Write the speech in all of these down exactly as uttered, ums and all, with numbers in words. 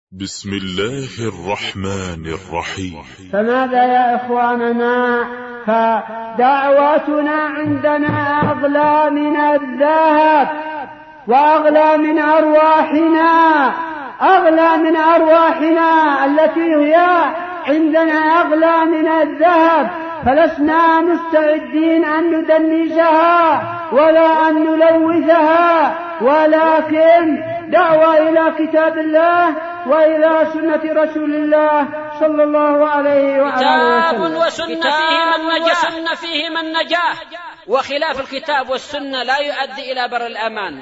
بسم الله الرحمن الرحيم. فماذا يا إخواننا؟ فدعوتنا عندنا أغلى من الذهب وأغلى من أرواحنا، أغلى من أرواحنا التي هي عندنا أغلى من الذهب، فلسنا مستعدين أن ندنسها ولا أن نلوثها، ولكن دعوة إلى كتاب الله وإلى سنة رسول الله صلى الله عليه وآله وسلم. كتاب وسنة فيهما النجاة، وخلاف الكتاب والسنة لا يؤدي إلى بر الأمان.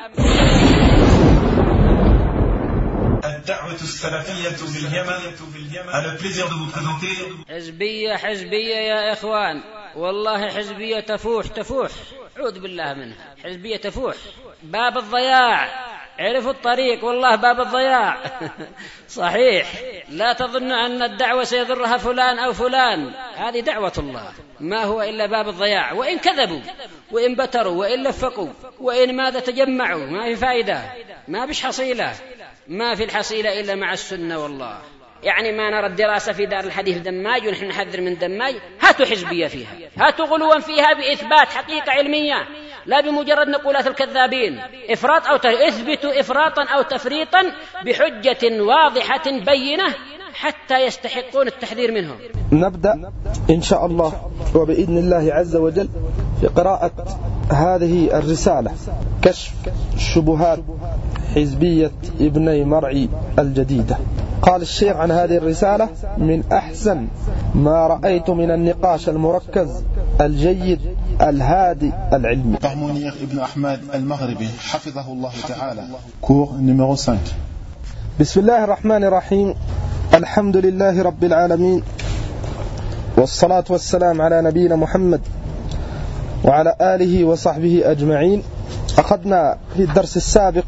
الدعوة السلفية في اليمن. على البليزير دو vous présenter. حزبية حزبية يا إخوان، والله حزبية تفوح تفوح، أعوذ بالله منها. حزبية تفوح باب الضياع، عرفوا الطريق، والله باب الضياع. صحيح، لا تظن أن الدعوة سيضرها فلان أو فلان، هذه دعوة الله، ما هو إلا باب الضياع. وإن كذبوا وإن بتروا وإن لفقوا وإن ماذا تجمعوا، ما في فائدة، ما بش حصيلة، ما في الحصيلة إلا مع السنة. والله يعني ما نرى الدراسة في دار الحديث دماج ونحن نحذر من دماج، هاتوا حزبية فيها، هاتوا غلوا فيها بإثبات حقيقة علمية، لا بمجرد نقولات الكذابين. إفراط أو تفريط، اثبتوا إفراطا أو تفريطا بحجة واضحة بينة حتى يستحقون التحذير منهم. نبدأ إن شاء الله وبإذن الله عز وجل في قراءة هذه الرسالة، كشف شبهات حزبية ابني مرعي الجديدة. قال الشيخ عن هذه الرسالة: من أحسن ما رأيت من النقاش المركز الجيد الهادي العلمي. Par Mounir Ibn Ahmad al-Maghribi حفظه الله تعالى. Cours numéro cinq. بسم الله الرحمن الرحيم. الحمد لله رب العالمين، والصلاة والسلام على نبينا محمد وعلى آله وصحبه أجمعين. أخذنا في الدرس السابق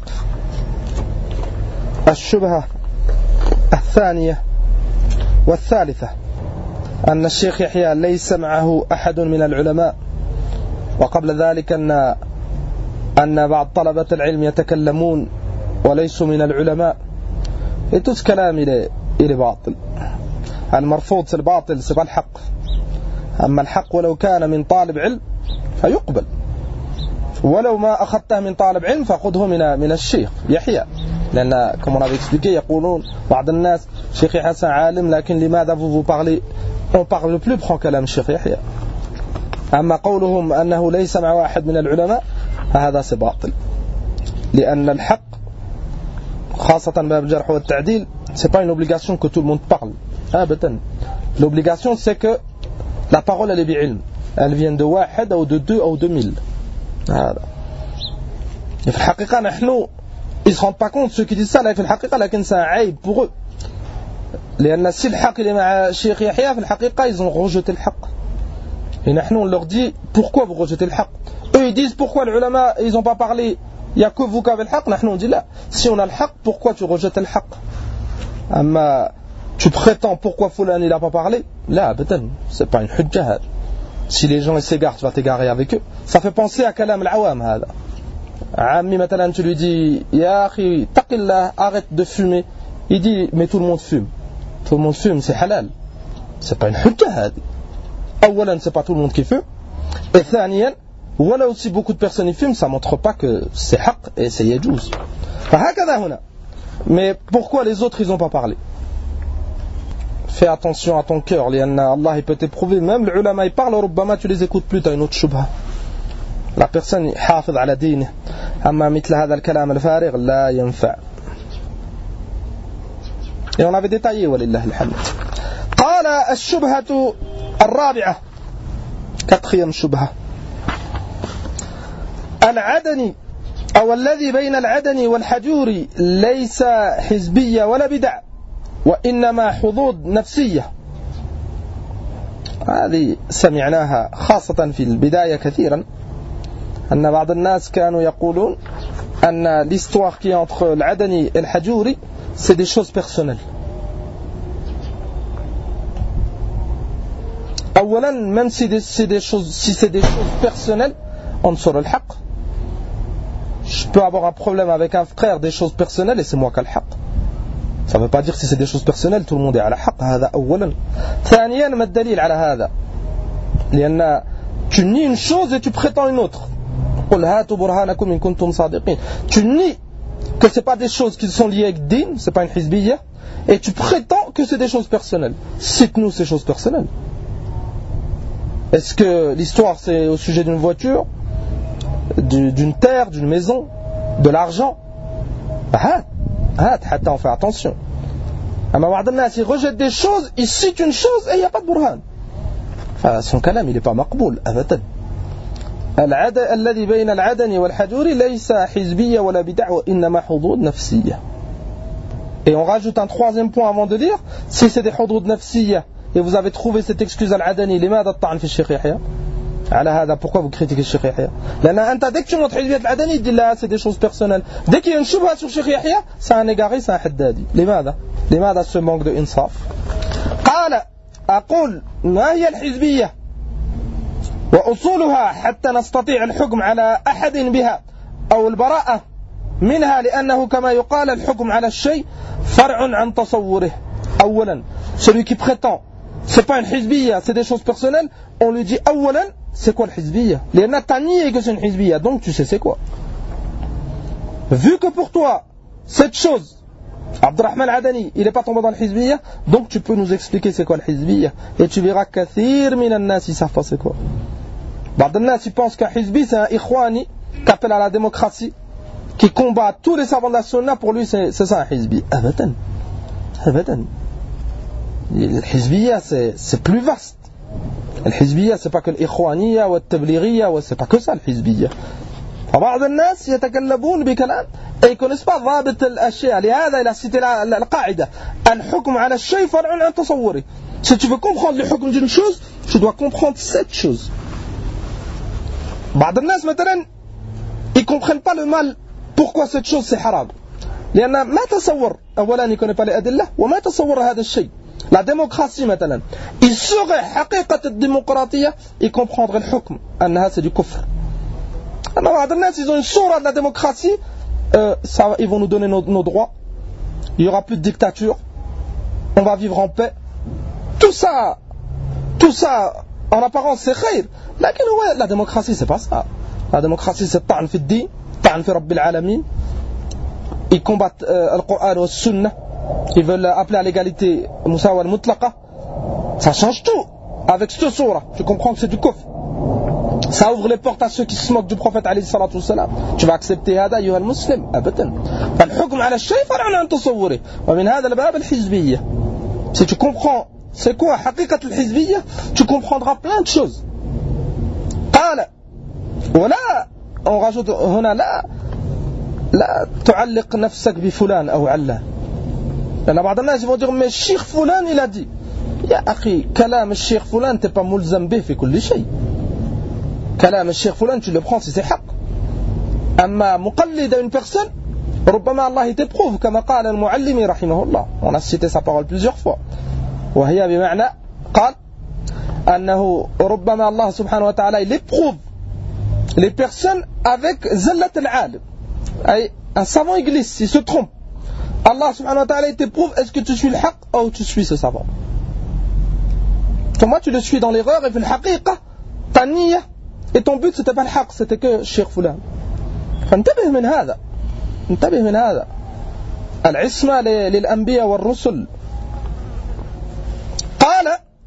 الشبهة الثانية والثالثة، أن الشيخ يحيى ليس معه أحد من العلماء، وقبل ذلك أن أن بعض طلبة العلم يتكلمون وليسوا من العلماء. يتوس كلام إلى إلى باطل. المرفوض في الباطل سبا الحق، أما الحق ولو كان من طالب علم فيقبل، ولو ما أخذته من طالب علم فأخذه من من الشيخ يحيى، لأن كما نبي يقولون بعض الناس شيخ حسن عالم، لكن لماذا vous parlez on parle plus prend كلام الشيخ يحيى. أما قولهم أنه ليس مع واحد من العلماء فهذا سباطل، لأن الحق خاصة باب الجرح والتعديل c'est pas une obligation que tout le monde parle. أبدا. L'obligation c'est que la parole elle est بعلم، elle vient de واحد أو de deux أو de mille. هذا. في الحقيقة نحن ils se rendent pas compte ceux qui disent ça là في الحقيقة، لكن c'est un عيب pour eux، لأن si الحق اللي مع الشيخ يحيى في الحقيقة ils ont rejeté الحق. Et نحن on leur dit pourquoi vous rejetez le haqq. Eux ils disent pourquoi les ulama ils ont pas parlé, il y a que vous qui avez le haqq. نحن on dit là, si on a le haqq, pourquoi tu rejettes le haqq? Amma tu prétends pourquoi fulan il a pas parlé, là abadan, c'est pas une hujja. Si les gens ils s'égarent, tu vas t'égarer avec eux. Ça fait penser à kalam al-awam hada. Ammi مثلا tu lui dis ya akhi taqillah, arrête de fumer, il dit mais tout le monde fume. Tout le monde fume, c'est halal. C'est pas une hujja hadi. أولا c'est pas tout le monde qui fume, et ثانيا ولو si beaucoup de personnes y fument, ça montre pas que c'est haq et c'est yajouz. فهكذا هنا. Mais pourquoi les autres ils ont pas parlé? Fais attention à ton cœur, لأن Allah il peut t'éprouver. Même les ulama ils parlent, ربما tu les écoutes plus, t'as une autre shubha. La personne حافظ على دينه، أما مثل هذا الكلام الفارغ لا ينفع. Et on avait détaillé ولله الحمد. قال الشبهة الرابعة، quatrième شبهة، العدني أو الذي بين العدني والحجوري ليس حزبية ولا بدع، وإنما حظوظ نفسية. هذه سمعناها خاصة في البداية كثيرا، أن بعض الناس كانوا يقولون أن l'histoire qui est entre العدني et الحجوري c'est des choses personnelles. أولا même si c'est des choses, si c'est des choses personnelles, on sort le haq. Je peux avoir un problème avec un frère des choses personnelles et c'est moi qui ai le haq. Ça ne veut pas dire que si c'est des choses personnelles tout le monde est على حق. هذا أولا. ثانيا ما الدليل على هذا؟ لأن tu nies une chose et tu prétends une autre. قل هاتوا برهانكم إن كنتم صادقين. Tu nies que ce n'est pas des choses qui sont liées avec din, ce n'est pas une hizbiyya, et tu prétends que c'est des choses personnelles. Cite-nous ces choses personnelles. Est-ce que l'histoire c'est au sujet d'une voiture, d'une terre, d'une maison, de l'argent? Ah, ah, on fait attention. Il rejette des choses, il cite une chose et il n'y a pas de burhan. Enfin, son kalam il n'est pas maqboul, abadan. الذي بين العدن والحجور ليس حزبية ولا بدع وإنما حظوظ نفسية. Et on rajoute un troisième point avant de dire, si c'est des حظوظ نفسية et vous avez trouvé cette excuse al-Adani, لماذا الطعن في الشيخ يحيى؟ على هذا, pourquoi vous critiquez الشيخ يحيى؟ لأن أنت dès que tu montres حزبية العدني tu dis là c'est des choses personnelles. Dès qu'il y a une shubha sur الشيخ يحيى, c'est un égaré, c'est un haddadi. لماذا؟ لماذا ce manque de insaf؟ قال أقول ما هي الحزبية وأصولها حتى نستطيع الحكم على أحد بها أو البراءة منها لأنه كما يقال الحكم على الشيء فرع عن تصوره. أولا celui qui prétend c'est pas une hizbiyya, c'est des choses personnelles, on lui dit أولا c'est quoi le hizbiyya? لأن t'as nié que c'est une hizbiyya, donc tu sais c'est quoi. Vu que pour toi cette chose Abdurrahman Adani il n'est pas tombé dans le hizbiyya, donc tu peux nous expliquer c'est quoi le hizbiyya, et tu verras كثير من الناس ils savent pas c'est quoi. بعض الناس ils pensent qu'un hizbi c'est un ikhwani qui appelle à la démocratie, qui combat tous les savants de la sunna, pour lui c'est, c'est ça un hizbi. Abadan, abadan. Le hizbiyya c'est, c'est plus vaste. Le hizbiyya c'est pas que l'ikhwaniyya ou le tablighiyya, c'est pas que ça le hizbiyya. فبعض الناس يتكلمون بكلام et ils connaissent pas ضابط الأشياء. لهذا il a cité la, la, la qaïda الحكم على الشيء فرع عن تصوره. Si tu veux comprendre le hukm d'une chose, tu dois comprendre cette chose. بعض الناس مثلا ils comprennent pas le mal, pourquoi cette chose c'est haram. لأن ما تصور أولا il connaît pas les adillah وما تصور هذا الشيء. La démocratie مثلا, il saurait حقيقة الديمقراطية, il comprendrait le hukm أنها c'est du kufr. Alors بعض الناس ils ont une sourate de la démocratie, euh, ça, ils vont nous donner nos, nos droits, il y aura plus de dictature, on va vivre en paix. Tout ça, tout ça en apparence c'est khayr. لكن هو la démocratie c'est pas ça. La démocratie c'est طعن في الدين, طعن في رب العالمين. Ils combattent euh, le Coran et le Sunna. Ils veulent appeler à l'égalité Musawa al-Mutlaqa. Ça change tout. Avec cette sourate, tu comprends que c'est du kufr. Ça ouvre les portes à ceux qui se moquent du prophète alayhi salatu wassalam. Tu vas accepter هذا أيها المسلم أبدا. فالحكم على الشيء فرع عن تصوره. ومن هذا الباب الحزبية. Si tu comprends c'est quoi حقيقة الحزبية, tu comprendras plein de choses. قال ولا on rajoute هنا لا لا تعلق نفسك بفلان أو علان. لأن بعض الناس vont dire mais الشيخ فلان il a dit. يا أخي كلام الشيخ فلان t'es pas ملزم به في كل شيء. كلام الشيخ فلان tu le prends si c'est حق. أما مقلد une personne ربما الله t'éprouve كما قال المعلمي رحمه الله. On a cité sa parole plusieurs fois. وهي بمعنى قال أنه ربما الله سبحانه وتعالى il éprouve les personnes avec زلة العالم. أي un savant il glisse, il se trompe. Allah subhanahu wa ta'ala il t'éprouve, est-ce que tu suis le haq ou tu suis ce savant. Toi tu le suis dans l'erreur et في الحقيقة ta niya et ton but c'était pas le haq, c'était que Cheikh Fulan. فانتبه من هذا, انتبه من هذا. العصمة للأنبياء والرسل. قال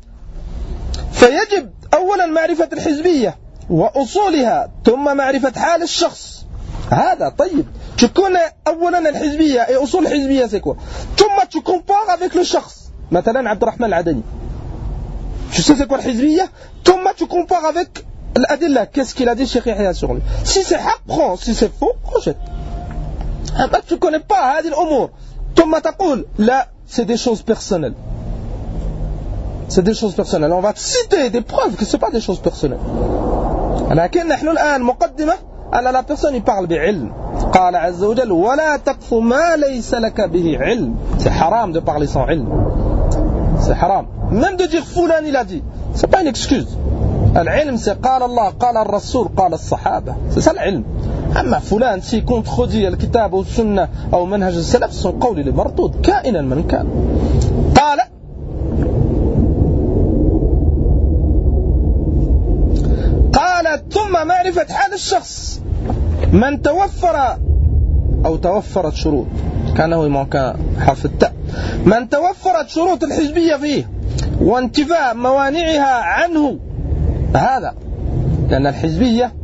فيجب أولا معرفة الحزبية وأصولها ثم معرفة حال الشخص. هذا طيب. Tu connais أولا الحزبية et أصول الحزبية c'est quoi. ثم tu compares avec le شخص. مثلا عبد الرحمن العدني. Tu sais c'est quoi الحزبية. ثم tu compares avec الأدلة. Qu'est-ce qu'il a dit Cheikh Yahya sur lui. Si c'est حق prends, si c'est faux rejette. أما tu connais pas هذه الأمور. ثم تقول لا c'est des choses personnelles. C'est des choses personnelles. On va citer des preuves que ce n'est pas des choses personnelles. لكن نحن الآن مقدمة أن la personne il parle بعلم. قال عز وجل ولا تقف ما ليس لك به علم. C'est haram de parler sans علم. C'est haram. Même de dire فلان il a dit. C'est pas une excuse. العلم c'est قال الله قال الرسول قال الصحابة. C'est ça العلم. أما فلان سي contredit الكتاب والسنة أو منهج السلف son قول لمردود كائنا من كان. قال قال ثم معرفة حال الشخص من توفر أو توفرت شروط كانه يمكن حرف التاء من توفرت شروط الحزبية فيه وانتفاء موانعها عنه هذا لأن الحزبية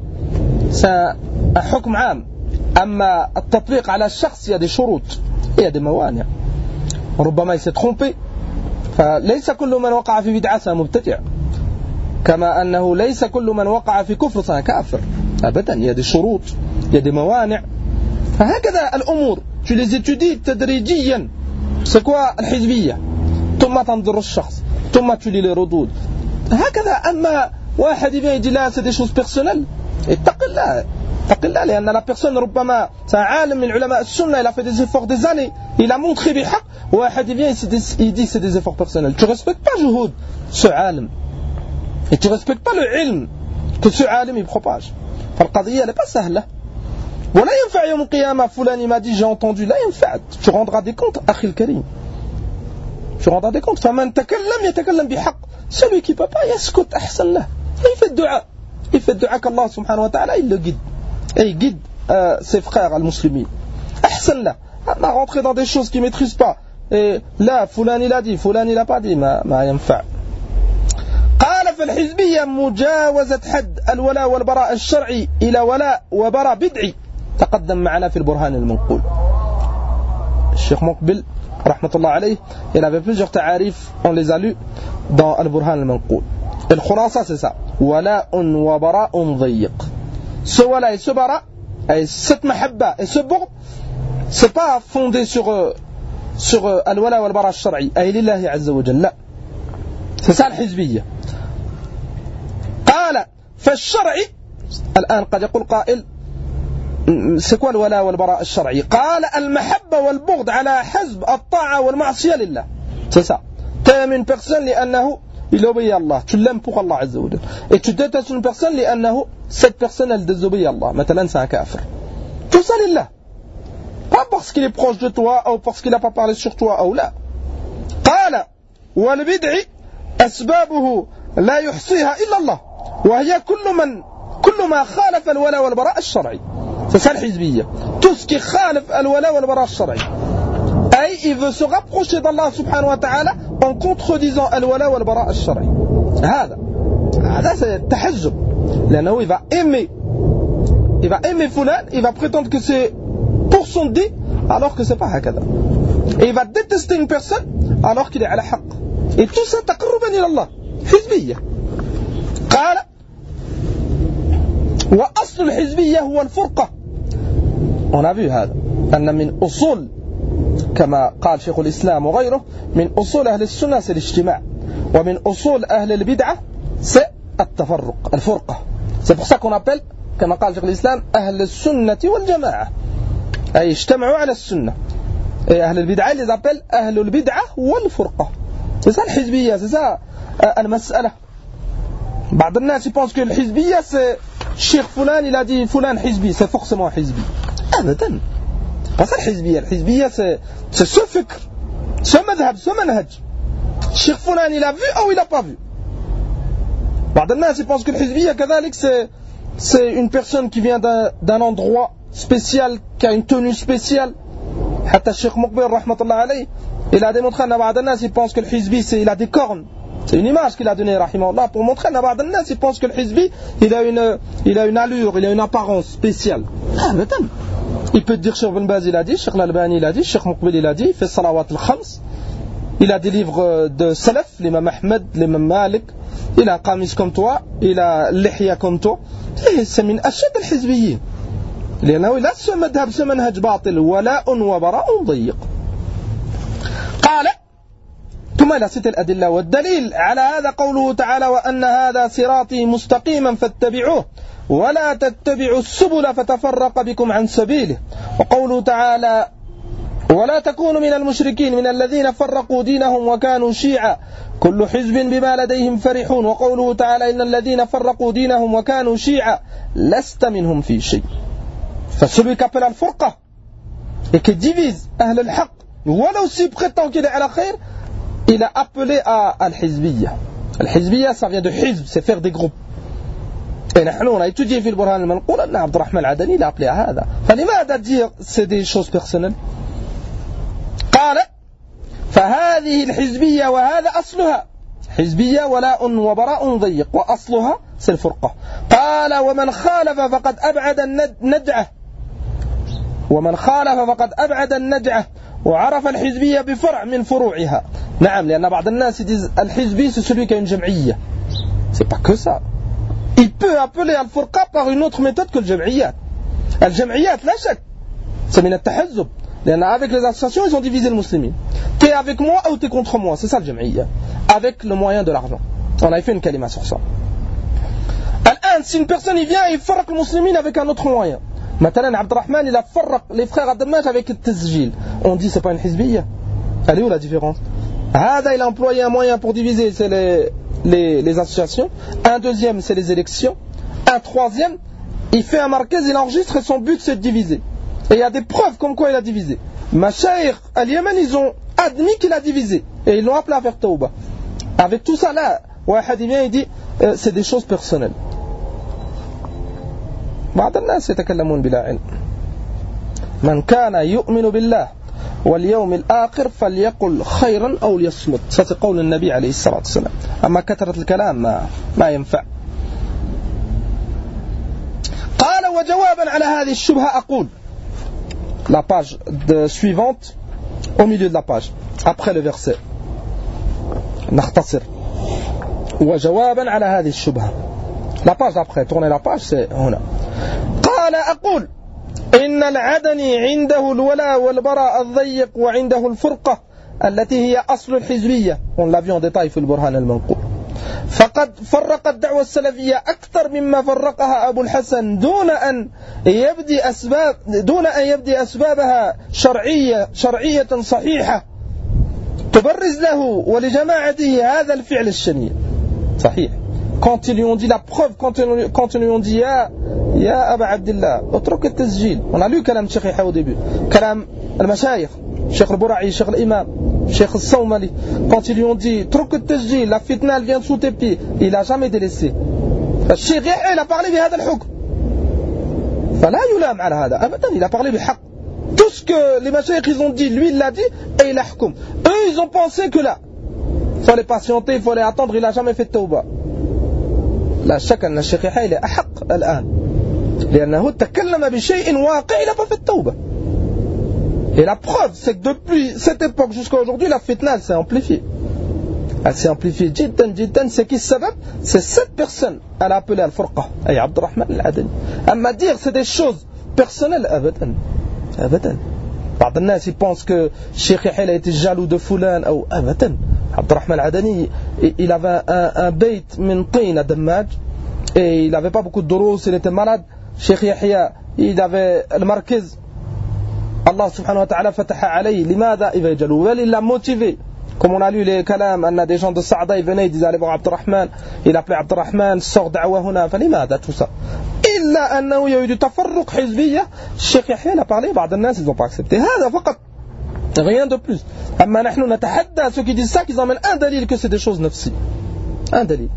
حكم عام أما التطبيق على الشخص يدي شروط يدي موانع ربما يستخنبي فليس كل من وقع في بدعة مبتدع كما أنه ليس كل من وقع في كفر كافر أبدا يدي شروط يدي موانع فهكذا الأمور tu les étudies تدريجيا c'est quoi الحزبية ثم تنظر الشخص ثم تولي لردود هكذا أما واحد يجي لا c'est des choses personnelles اتق الله اتق الله لأن la personne ربما c'est un عالم من علماء السنة il a fait des efforts des années il a montré بحق واحد vient il dit c'est des efforts personnels tu respectes pas جهود ce عالم et tu respectes pas le علم que ce عالم il propage فالقضية n'est pas سهلة ولا ينفع يوم القيامة فلان ما dit j'ai entendu لا ينفع tu rendras des comptes أخي الكريم tu rendras des comptes فمن تكلم يتكلم بحق celui qui peut pas يسكت أحسن له il fait الدعاء il fait الدعاء qu'Allah سبحانه وتعالى il le guide et il guide euh, ses frères المسلمين أحسن له ما rentrer dans des choses qu'il maîtrise pas et là فلان il a dit فلان il a pas dit ما, ما ينفع قال فالحزبية مجاوزة حد الولاء والبراء الشرعي إلى ولاء وبراء بدعي تقدم معنا في البرهان المنقول الشيخ مقبل رحمة الله عليه il avait plusieurs تعاريف on les a lus dans البرهان المنقول الخلاصة c'est ça ولاء وبراء ضيق ce ولاء et ce bara et cette mahabba et ce bord c'est pas fondé sur sur الولاء والبراء الشرعي أي لله عز وجل لا c'est ça الحزبية قال فالشرعي الآن قد يقول قائل c'est quoi الولاء والبراء الشرعي قال المحبة والبغض على حسب الطاعة والمعصية لله c'est ça t'aimes une personne لأنه il obéit à Allah tu l'aimes pour Allah عز وجل et tu détestes une personne لأنه cette personne elle désobéit à Allah مثلا c'est un kafir tout ça لله pas parce qu'il est proche de toi ou parce qu'il n'a pas parlé sur toi ou là قال والبدع أسبابه لا يحصيها إلا الله وهي كل من كل ما خالف الولاء والبراء الشرعي c'est ça الحزبية tout ce qui خالف الولاء والبراء الشرعي أي il veut se rapprocher d'Allah سبحانه وتعالى en contredisant الولاء والبراء الشرعي هذا هذا c'est التحزب لأنه il va aimer il va aimer فلان il va prétendre que c'est pour son dé alors que c'est pas هكذا et il va détester une personne alors qu'il est على حق et tout ça تقربا إلى الله حزبية قال وأصل الحزبية هو الفرقة on a vu هذا أن من أصول كما قال شيخ الإسلام وغيره من أصول أهل السنة c'est الاجتماع ومن أصول أهل البدعة c'est التفرق الفرقة c'est pour ça qu'on appelle كما قال شيخ الإسلام أهل السنة والجماعة أي اجتمعوا على السنة et أهل البدعة les appellent أهل البدعة والفرقة c'est ça الحزبية c'est ça المسألة بعض الناس يبونس que الحزبية c'est الشيخ فلان il a dit فلان حزبي c'est forcément حزبي أبدا pas ça الحزبية الحزبية c'est c'est ce فكر ce مذهب ce منهج الشيخ فلان il a vu ou il a pas vu بعض الناس يبونس que الحزبية كذلك c'est c'est une personne qui vient d'un, d'un endroit spécial qui a une tenue spéciale حتى الشيخ مقبل رحمة الله عليه il a démontré أن بعض الناس يبونس que الحزبي c'est il a des cornes. C'est une image qu'il a donnée, rahimahullah, pour montrer à بعض الناس, il pense que le hizbi, il a une, il a une allure, il a une apparence spéciale. Ah, mais attends. Il peut te dire, Cheikh Ben Baz, il a dit, Cheikh L'Albani, il a dit, Cheikh Muqbil, il a dit, il fait salawat al-khams. Il a des livres de salaf, l'imam Ahmed, l'imam Malik. Il a un qamis comme toi, il a lihya comme toi. Et c'est min ashad al-hizbiyyin. لأنه لا ce madhab, ce manhaj batil, ولاء وبراء ضيق. قال ثم إلى ست الأدلة والدليل على هذا قوله تعالى وأن هذا صراطي مستقيما فاتبعوه ولا تتبعوا السبل فتفرق بكم عن سبيله وقوله تعالى ولا تكونوا من المشركين من الذين فرقوا دينهم وكانوا شيعا كل حزب بما لديهم فرحون وقوله تعالى إن الذين فرقوا دينهم وكانوا شيعا لست منهم في شيء Enfin, celui qui appelle al-furqa et qui divise ahl al-haq, voilà aussi prétend qu'il est à la khair, il a appelé à al-hizbiyya. Al-hizbiyya, ça vient de hizb, c'est faire des groupes. Et nous, on a étudié في البرهان المنقول أن عبد الرحمن العدني l'a appelé à هذا. فلماذا dire c'est des choses personnelles؟ قال فهذه الحزبية وهذا أصلها حزبية ولاء وبراء ضيق وأصلها c'est الفرقة. قال ومن خالف فقد أبعد النجعة ومن خالف فقد أبعد النجعة وعرف الحزبية بفرع من فروعها. نعم, لأن بعض الناس disent الحزبي c'est celui qui a une jam'iyya. C'est pas que ça. Il peut appeler al-furqa par une autre méthode que le jam'iyat. Al-jam'iyat, la shak, c'est min al-tahazzub. Avec les associations, ils ont divisé le musulman. T'es avec moi ou t'es contre moi, c'est ça le jam'iyat. Avec le moyen de l'argent. On avait fait une kalima sur ça. Al-an, si une personne il vient et il farrak le musulman avec un autre moyen. Maintenant, Abdurrahman, il a farrak les frères Adamaj avec le tazjil. On dit c'est pas une hizbiyya. Elle est où la différence? Hada, il a employé un moyen pour diviser, c'est les, les, les associations. Un deuxième, c'est les élections. Un troisième, il fait un marquez, il enregistre et son but c'est de diviser. Et il y a des preuves comme quoi il a divisé. Mashaykh al-Yaman, ils ont admis qu'il a divisé. Et ils l'ont appelé à faire tawbah. Avec tout ça là, Wahad il vient et dit euh, c'est des choses personnelles. بعض الناس يتكلمون بلا علم. من كان يؤمن بالله واليوم الآخر فليقل خيرا أو ليصمت. Ça c'est قول النبي عليه الصلاة والسلام. أما كثرة الكلام ما, ما ينفع. قال وجوابا على هذه الشبهة أقول. La page de, suivante au milieu de la page après le verset. نختصر. وجوابا على هذه الشبهة. La page après, tournez la page, c'est هنا. قال أقول إن العدني عنده الولاء والبراء الضيق وعنده الفرقة التي هي أصل الحزبية. On l'a vu en détail في البرهان المنقول. فقد فرق الدعوة السلفية أكثر مما فرقها أبو الحسن دون أن يبدي أسباب دون أن يبدي أسبابها شرعية شرعية صحيحة تبرز له ولجماعته هذا الفعل الشنيع. صحيح. Quand ils lui ont dit la preuve, quand ils, quand ils lui ont dit Ya, ya Aba Abdillah, اترك التسجيل. On a lu كلام Cheikh Yahya au début. كلام المشايخ, Cheikh al-Bura'i, Cheikh al-Imam, Cheikh al-Sawmali. Quand ils lui ont dit اترك التسجيل, la fitna elle vient de sous tes pieds, il n'a jamais délaissé. Cheikh Yahya il a parlé بهذا الحكم. فلا يلام على هذا أبدا, il a parlé بالحق. Tout ce que les mashayikh ils ont dit, lui il l'a dit et il a hukm. Eux ils ont pensé que là, il fallait patienter, il fallait attendre, il n'a jamais fait de tawbah. لا شك أن الشيخ يحيى أحق الآن لأنه تكلم بشيء واقع إلى في التوبة. Et la preuve c'est que depuis cette époque jusqu'à aujourd'hui la fitna elle s'est amplifiée. Elle s'est amplifiée جدا جدا. C'est qui le sabab? C'est cette personne elle a appelé al-furqa أي عبد الرحمن العدني. أما dire c'est des choses personnelles أبدا أبدا. بعض الناس ils pensent que Cheikh Yahya a été jaloux de fulan ou أبدا. عبد الرحمن العدني il avait un, un bait min tin à Dammaj et il n'avait pas beaucoup de durous, il était malade. Cheikh Yahya il avait le marquez, Allah subhanahu wa ta'ala fataha alayhi. لماذا il va jaloux? Il l'a motivé. Comme on a lu les kalam, on a des gens de Saada, ils venaient, ils disaient allez voir Abdurrahman, il appelait Abdurrahman, sort da'wa huna, فلماذا tout ça. إلا أنه il y a eu du tafarruq hizbiyya. Cheikh Yahya il a parlé, بعض الناس ils n'ont pas accepté. هذا فقط. Rien de plus. أما نحن نتحدى ceux qui disent ça, qu'ils emmènent un dalil que c'est des choses nafsi. Un dalil.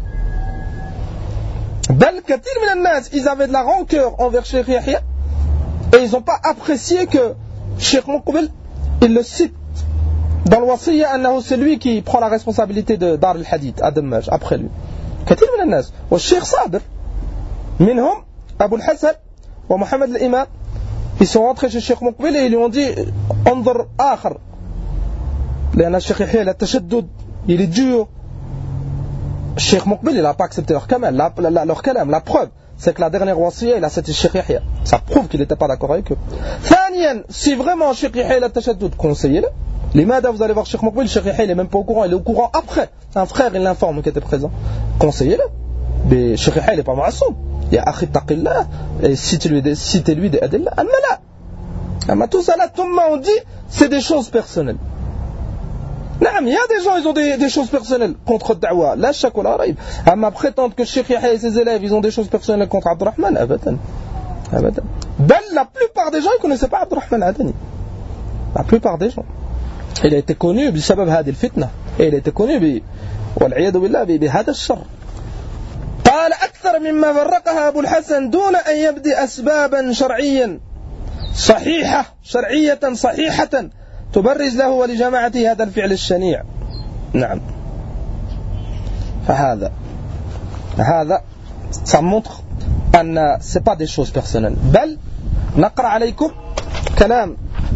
بل كثير من الناس ils avaient de la rancœur envers Cheikh Yahya et ils n'ont pas apprécié que Cheikh Muqbil il le cite dans le wasiyya أنه c'est lui qui prend la responsabilité de Dar al-Hadith à Dammaj après lui. كثير من الناس والشيخ صابر منهم أبو الحسن ومحمد الإمام ils sont rentrés chez Cheikh Muqbil et ils lui ont dit انظر آخر لأن الشيخ يحيى التشدد il est dur. Cheikh Muqbil il n'a pas accepté leur kalam. La, la, leur kalam, la preuve c'est que la dernière wasiyya il a cité Cheikh Yahya. Ça prouve qu'il n'était pas d'accord avec eux. ثانيا si vraiment Cheikh Yahya il a التشدد conseillez-le. لماذا vous allez voir Cheikh Muqbil, Cheikh Yahya il n'est même pas au courant, il est au courant après. Un frère il l'informe qui était présent. Conseillez-le. Mais Cheikh Yahya il n'est pas ma'assoum. يا أخي اتق الله citez-lui des adilla. أما لا أما tout ça là tout le monde dit c'est des choses personnelles. نعم il y a des gens ils ont des, des choses personnelles contre da'wa لا شك ولا ريب. أما prétendre que Cheikh Yahya et ses élèves ils ont des choses personnelles contre Abdurrahman أبدا أبدا. Ben, la plupart des gens ne connaissaient pas Abdurrahman al-Adani. La plupart des gens. Il a été connu بسبب هذه الفتنة. Et il a été connu ب والعياذ بالله بهذا الشر. قال أكثر مما فرقها أبو الحسن دون أن يبدي أسبابا شرعيا صحيحة شرعية صحيحة تبرز له ولجماعته هذا الفعل الشنيع. نعم. فهذا هذا ça montre أن c'est pas des choses personnelles. بل نقرأ عليكم كلام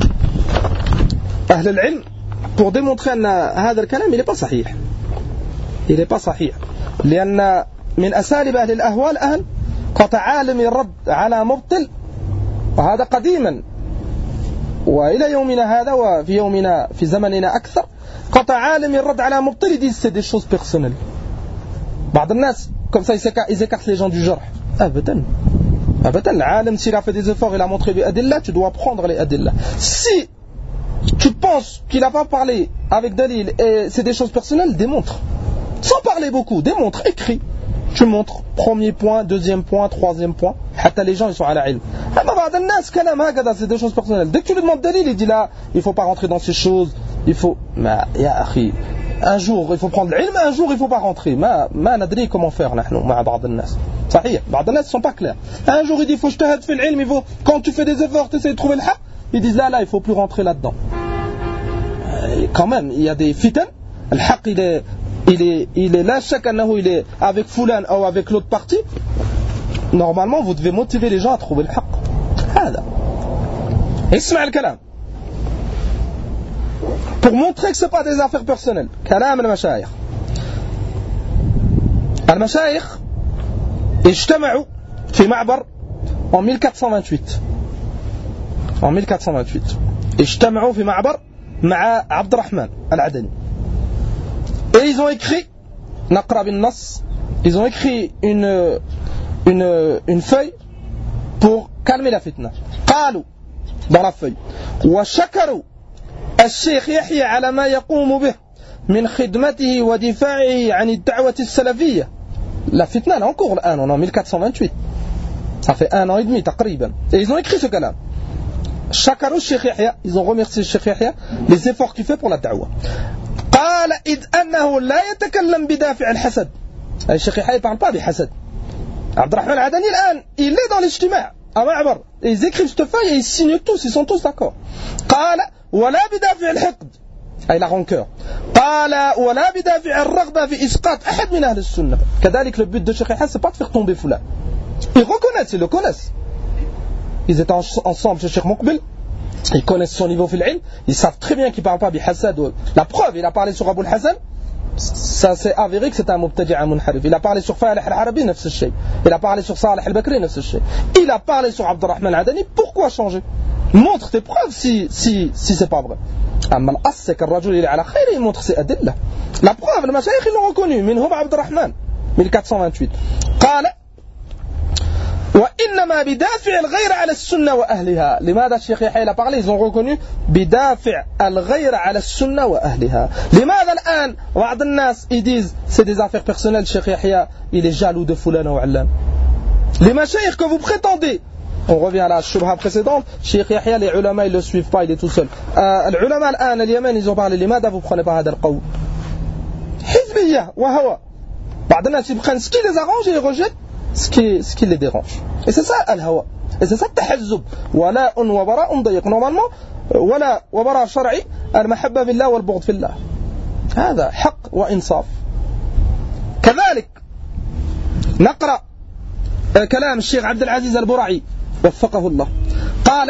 أهل العلم pour démontrer أن هذا الكلام il n'est pas صحيح. Il n'est pas صحيح. لأن من أساليب أهل الأهواء الآن قطع عالم الرد على مبطل وهذا قديما وإلى يومنا هذا وفي يومنا في زمننا أكثر قطع عالم الرد على مبطل ils disent c'est des choses personnelles. بعض الناس comme ça ils écartent les gens du jarh. أبدا أبدا العالم s'il a fait des efforts il a montré des adillah tu dois prendre les adillah. Si tu penses qu'il n'a pas parlé avec dalil et c'est des choses personnelles, démontre. Sans parler beaucoup, démontre, écris. Tu montres, premier point, deuxième point, troisième point. Hatta les gens ils sont à la ilm. C'est des choses personnelles. Dès que tu lui demandes dalil, il dit là, il ne faut pas rentrer dans ces choses. Il faut. Un jour il faut prendre l'ilm, un jour il ne faut pas rentrer. Ma nadri comment faire صحيح. بعض الناس ne sont pas clairs. Un jour il dit il faut ijtihad fil ilm, il faut quand tu fais des efforts, tu essaies de trouver le haq. Ils disent là, là, il ne faut plus rentrer là-dedans. Et quand même, il y a des fitan. Le haq, il est, il est, il est là, chacun il est avec Foulan ou avec l'autre partie. Normalement, vous devez motiver les gens à trouver le haq. هذا. اسمع الكلام. Pour montrer que ce n'est pas des affaires personnelles. كلام المشايخ. المشايخ اجتمعوا في معبر en mille quatre cent vingt-huit. En mille quatre cent vingt-huit اجتمعوا في معبر مع عبد الرحمن العدني et ils ont écrit نقرأ بالنص ils ont écrit une une une feuille pour calmer la fitna قالوا dans la feuille وشكروا الشيخ يحيى على ما يقوم به من خدمته ودفاعه عن الدعوة السلفية. La fitna elle est en cours الآن on est en mille quatre cent vingt-huit ça fait un an et demi تقريبا et ils ont écrit ce كلام شكروا الشيخ يحيى ils ont remercié الشيخ يحيى les efforts qu'il fait pour la da'wah. قال إذ أنه لا يتكلم بدافع الحسد. الشيخ يحيى ne parle pas بحسد. عبد الرحمن العدني الآن il est dans الاجتماع à معبر et ils écrivent cette feuille et ils signent tous ils sont tous d'accord. قال ولا بدافع الحقد أي la rancœur. قال ولا بدافع الرغبة في إسقاط أحد من أهل السنة. كذلك le but de الشيخ يحيى c'est pas de faire tomber fulan. Ils reconnaissent, ils le connaissent. Ils étaient ensemble chez Cheikh Moukbil, ils connaissent son niveau fil ilm, ils savent très bien qu'il ne parle pas bi hasad. La preuve, il a parlé sur Abu al-Hasan, ça s'est avéré que c'est un mubtadi'a munharif. Il a parlé sur Falih al-Harabi, nafs al-shay. Il a parlé sur Salih al-Bakri, nafs al-shay. Il a parlé sur Abdurrahman al-Adani, pourquoi changer? Montre tes preuves si, si, si c'est pas vrai. Amma al-as, c'est qu'un rajul il est à la khayr, il montre ses adillah. La preuve, les mashayikh ils l'ont reconnu, minhum Abdurrahman, mille quatre cent vingt-huit. قال وإنما بدافع الغير على السنة وأهلها. لماذا الشيخ يحيى l'a parlé ils ont reconnu بدافع الغير على السنة وأهلها. لماذا الآن بعض الناس ils disent c'est des affaires personnelles الشيخ يحيى il est jaloux de فلان ou علان. Les mashayikh que vous prétendez, on revient à la shubha précédente, Cheikh Yahya les ulama ils le suivent pas, il est tout seul. euh, les ulama الآن اليمن ils ont parlé لماذا vous prenez pas هذا القول حزبية وهوى. بعض الناس ils prennent ce qui les arrange et ils rejettent ce qui, ce qui les dérange. Et c'est ça al-hawa. Et c'est ça التحزب. ولاء وبراء ضيق. Normalement, ولاء وبراء شرعي المحبة في الله والبغض في الله. هذا حق وإنصاف. كذلك نقرأ كلام الشيخ عبد العزيز البرعي وفقه الله. قال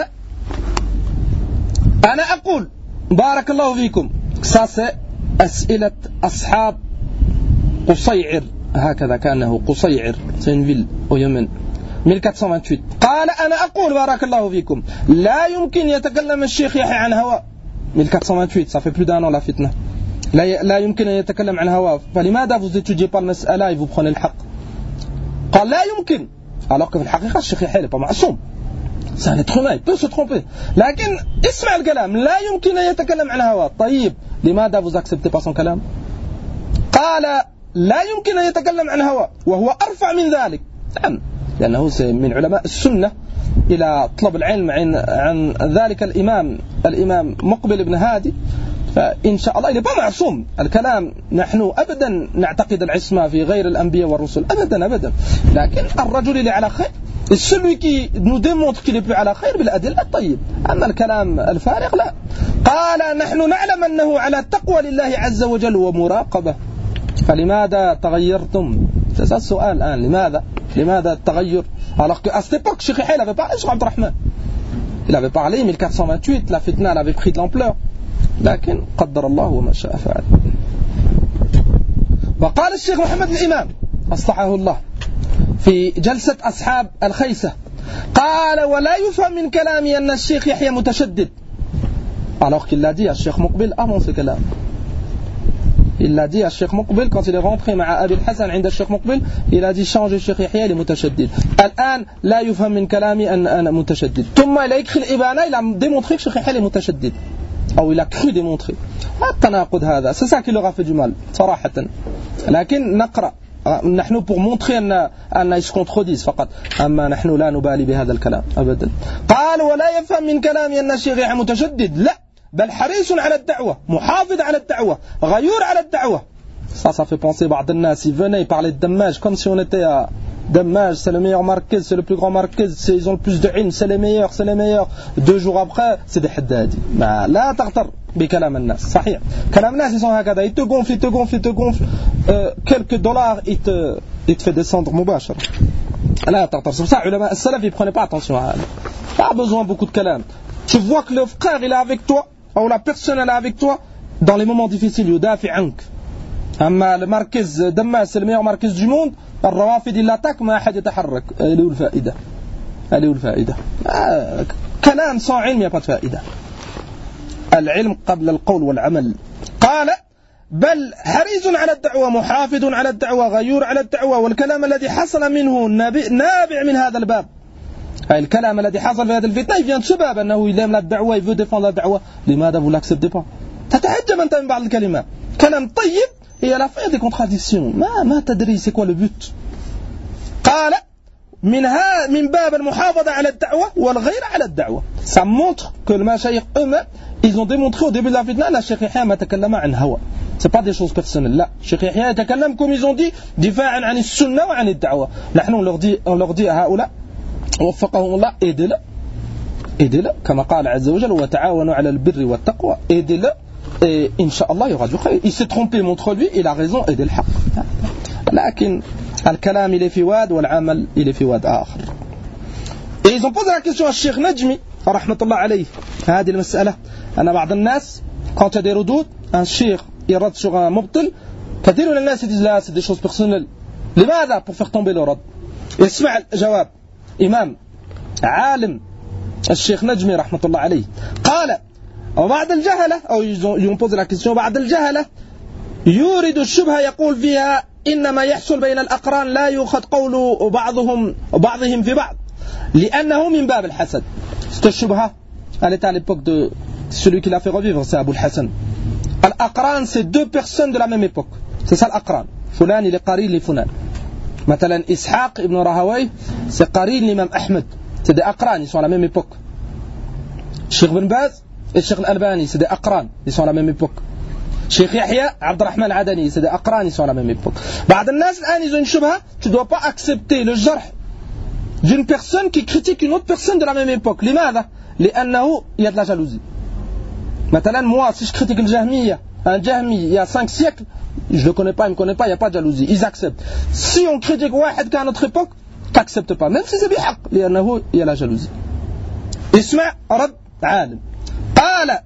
أنا أقول بارك الله فيكم. Ça c'est أسئلة أصحاب قصيعر. هكذا كأنه قصيعر c'est une ville au Yémen mille quatre cent vingt-huit. قال أنا أقول بارك الله فيكم لا يمكن يتكلم الشيخ يحيى عن هوى. mille quatre cent vingt-huit ça fait plus d'un an la fitna. لا لا يمكن أن يتكلم عن هوى. فلماذا vous étudiez pas المسألة et vous prenez الحق. قال لا يمكن alors que في الحقيقة الشيخ يحيى n'est pas معصوم. c'est un être humain il peut se tromper. لكن اسمع الكلام لا يمكن أن يتكلم عن هوى. طيب لماذا vous acceptez pas son كلام. قال لا يمكن أن يتكلم عن هوى وهو أرفع من ذلك. نعم لأنه من علماء السنة إلى طلب العلم عن, عن ذلك الإمام الإمام مقبل بن هادي، فإن شاء الله il n'est pas معصوم. الكلام نحن أبدا نعتقد العصمة في غير الأنبياء والرسل أبدا أبدا، لكن الرجل اللي على خير celui qui nous démontre qu'il est plus على خير بالأدلة الطيب، أما الكلام الفارغ لا. قال نحن نعلم أنه على تقوى لله عز وجل ومراقبة، فلماذا تغيرتم؟ c'est ça السؤال الآن، لماذا لماذا التغير؟ alors qu'à cette époque Cheikh Yahya avait parlé sur Abdurrahman, il avait parlé mille quatre cent vingt-huit, la fitna avait pris de l'ampleur، لكن قدر الله وما شاء فعل. وقال الشيخ محمد الإمام أصلحه الله في جلسة أصحاب الخيسة، قال ولا يفهم من كلامي أن الشيخ يحيى متشدد، alors qu'il l'a dit à Cheikh Muqbil avant ce كلام. Il l'a dit à Cheikh Muqbil quand il est rentré مع أبي الحسن عند الشيخ مقبل، il a dit change الشيخ يحيى لمتشدد. الآن لا يفهم من كلامي أن أنا متشدد. ثم il a écrit الإبانة، il a démontré que الشيخ يحيى لمتشدد، أو il a cru démontrer. التناقض هذا c'est ça qui leur a fait du mal صراحة. لكن نقرأ نحن pour montrer أن أن ils se contredisent فقط، أما نحن لا نبالي بهذا الكلام أبدا. قال ولا يفهم من كلامي أن الشيخ يحيى متشدد، لا بل حريص على الدعوة، محافظ على الدعوة، غيور على الدعوة. Ça ça fait penser بعض الناس ils venaient ils parlaient de Dammaj comme si on était à Dammaj, c'est le meilleur marquez, c'est le plus grand marquez, ils ont le plus de ilm, c'est les meilleurs, c'est les meilleurs. Deux jours après c'est des haddadi. لا تغتر بكلام الناس. صحيح كلام الناس ils sont هكذا، ils te gonflent ils te gonflent ils te gonflent euh, quelques dollars ils te ils te fait descendre مباشرة. لا تغتر. C'est pour ça علماء السلف ils prenaient pas attention à ça. Pas besoin beaucoup de kalam. Tu vois que le frère il est avec toi ou la personne elle est avec toi dans les moments difficiles يدافع عنك. أما المركز دماس c'est le meilleur marquez du monde، الروافد اللي attaque ما أحد يتحرك. اللي هو الفائدة اللي هو الفائدة آه كلام sans علم يا pas de فائدة. العلم قبل القول والعمل. قال بل حريص على الدعوة، محافظ على الدعوة، غيور على الدعوة، والكلام الذي حصل منه نابع من هذا الباب. الكلام الذي حصل في هذا الفتنة vient de ce bab أنه il aime la da'wa, il veut défendre la da'wa. لماذا vous l'acceptez pas؟ تتعجب أنت من بعض الكلمات، كلام طيب et à la fin il y a des contradictions. ما ما تدري c'est quoi le but. قال منها من باب المحافظة على الدعوة والغير على الدعوة. Ça montre que le mashayikh eux-mêmes ils ont démontré au début de la fitna la Cheikh Yahya ما تكلم عن هوى. C'est pas des choses personnelles. لا Cheikh Yahya يتكلم comme ils ont dit دفاعا عن السنة وعن الدعوة. نحن on leur dit on leur dit à هؤلاء وفقهم الله aidez-le aidez-le كما قال عز وجل وتعاونوا على البر والتقوى. aidez-le et Inch'Allah il y aura du khayr. Il s'est trompé, montre-lui, il a raison, aidez le haq. لكن الكلام il est في واد والعمل il est في واد آخر. Et ils ont posé la question à Cheikh Najmi رحمة الله عليه هذه المسألة. أنا بعض الناس quand il y a des ردود un cheikh يرد sur un مبطل كثير من الناس disent là c'est des choses personnelles. لماذا؟ pour faire tomber le رد. اسمع الجواب. إمام عالم الشيخ نجمي رحمة الله عليه قال وبعد الجهلة أو ينبوز la question بعد الجهلة يورد الشبهة يقول فيها إنما يحصل بين الأقران لا يؤخذ قول بعضهم بعضهم في بعض لأنه من باب الحسد. Cette الشبهة elle était à l'époque de celui qui l'a fait revivre, c'est Abu al-Hasan. Al-Aqran c'est deux personnes de la même époque, c'est ça l'Aqran. Fulan il est qari li Fulan. مثلا إسحاق ابن راهوي c'est قرين l'imam Ahmed, c'est des aqran, ils sont à la même époque. Cheikh Ben Baz et Cheikh Al-Albani c'est des aqran, ils sont à la même époque. Cheikh Yahya Abdurrahman Al-Adani c'est des aqran, ils sont à la même époque. بعض الناس الآن ils ont une shubha, tu dois pas accepter le jarh d'une personne qui critique une autre personne de la même époque. لماذا؟ لأنه il y a de la jalousie. مثلا moi si je critique le Jahmiya, un Jahmi il y a cinq siècles, je ne le connais pas, il ne me connaît pas, il n'y a pas de jalousie, ils acceptent. Si on critique واحد qu'à notre époque, t'acceptes pas, même si c'est بحق, لأنه il y a la jalousie. اسمع رد عالم قال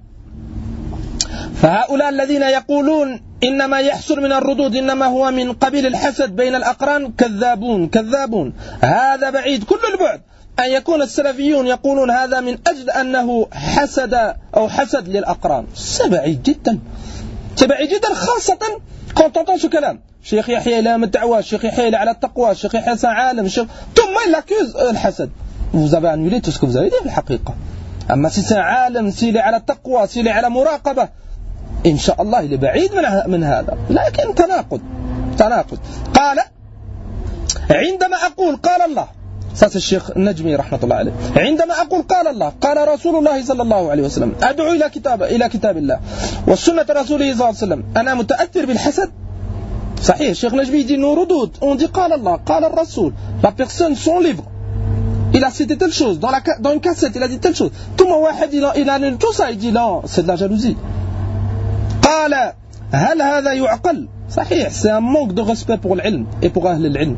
فهؤلاء الذين يقولون إنما يحصل من الردود إنما هو من قبيل الحسد بين الأقران كذابون كذابون. هذا بعيد كل البعد أن يكون السلفيون يقولون هذا من أجل أنه حسد أو حسد للأقران. c'est بعيد جدا, c'est بعيد جدا خاصة quand on entend ce كلام. Cheikh Yahya il est à الدعوة, Cheikh Yahya il est à la taqwa, Cheikh Yahya c'est un عالم, ثم il accuse le hasad. Vous avez annulé tout ce que vous avez dit بالحقيقة. أما si c'est un عالم, s'il est على التقوى, s'il est على مراقبة, إن شاء الله il est بعيد من من هذا. لكن تناقض تناقض. قال عندما أقول قال الله Ça c'est Cheikh Najmi رحمة الله عليه. عندما أقول قال الله قال رسول الله صلى الله عليه وسلم أدعو إلى كتاب إلى كتاب الله والسنة رسوله صلى الله عليه وسلم أنا متأثر بالحسد. صحيح Cheikh Najmi dit nos redoutes. On dit قال الله قال الرسول. La personne son livre. Il a cité telle chose dans, la, dans une cassette, il a dit telle chose. Comment واحد il a, il a tout ça, il dit non, c'est de la jalousie. قال هل هذا يعقل؟ صحيح, c'est un manque de respect pour l'ilm et pour أهل العلم.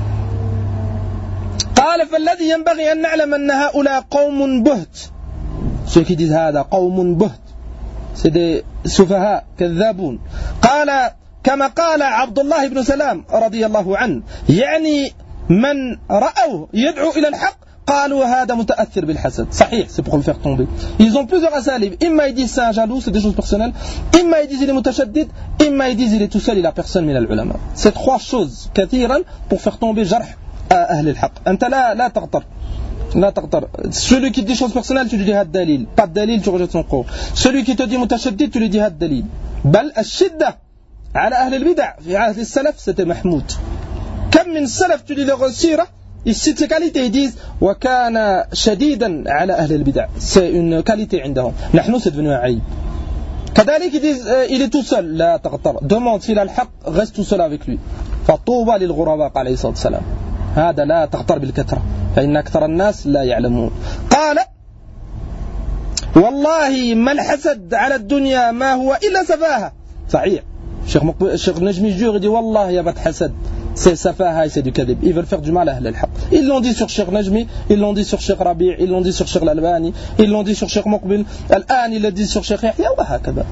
قال فالذي ينبغي أن نعلم أن هؤلاء قوم بهت. Ceux qui disent هذا قوم بهت, c'est des سفهاء كذابون. قال كما قال عبد الله بن سلام رضي الله عنه يعني من رأوا يدعو إلى الحق قالوا هذا متأثر بالحسد. صحيح, c'est pour le faire tomber. Ils ont plusieurs asalib. إما ils disent c'est un jaloux, c'est des choses personnelles. إما ils disent il est mutachaddid. إما ils disent il est tout seul, il a personne من العلماء. C'est trois choses كثيرا pour faire tomber جرح أهل الحق. أنت لا لا تغتر. لا تغتر. Celui qui dit des choses personnelles, tu lui dis هذا الدليل. Pas de dalil, tu rejettes son cours. Celui qui te dit mutachaddid, tu lui dis هذا الدليل. بل الشدة على أهل البدع في عهد السلف c'était محمود. كم من السلف tu lis leur sira, ils citent ces qualités, ils disent وكان شديدا على أهل البدع. C'est une qualité عندهم. نحن c'est devenu un عيب. كذلك ils disent euh, il est tout seul. لا تغتر. Demande s'il a le حق, reste tout seul avec lui. فطوبى للغرباء عليه الصلاة والسلام. هذا لا تغتر بالكثرة فإن أكثر الناس لا يعلمون. قال والله ما الحسد على الدنيا ما هو إلا سفاهة. صحيح. Cheikh Najmi jure, il dit Wallah, il n'y a pas de hasad. C'est safaha et c'est du kadib. Ils veulent faire du mal à Ahl al-Haq. Ils l'ont dit sur Cheikh Najmi, ils l'ont dit sur Cheikh Rabi', ils l'ont dit sur Cheikh Al-Albani, ils l'ont dit sur Cheikh Muqbil. Al-An, ils le disent sur Cheikh Yahya, wa hakada.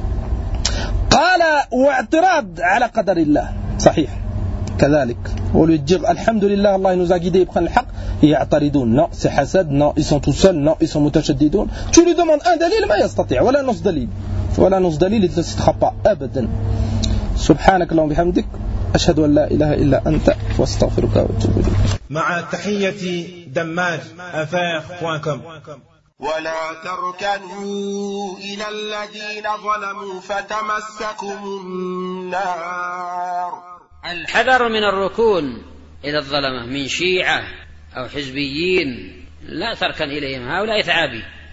Qala wa i'tirad ala qadar Allah. Sahih. كذلك. Au lieu de dire Alhamdulillah, Allah nous a guidés, ils prennent le haq, ils يعترضون. Non, c'est hasad, non, ils sont tout seuls, non, ils sont mutashaddidun. Tu lui demandes un dalil, ما يستطيع. ولا نص دليل. ولا نص دليل, il ne se citera pas. أبدا. سبحانك اللهم وبحمدك أشهد أن لا إله إلا أنت واستغفرك وأتوب إليك. مع تحية دماج أفاق دوت كوم. ولا تركنوا إلى الذين ظلموا فتمسكم النار. الحذر من الركون إلى الظلمة من شيعة أو حزبيين. لا تركن إليهم، هؤلاء ثعابي.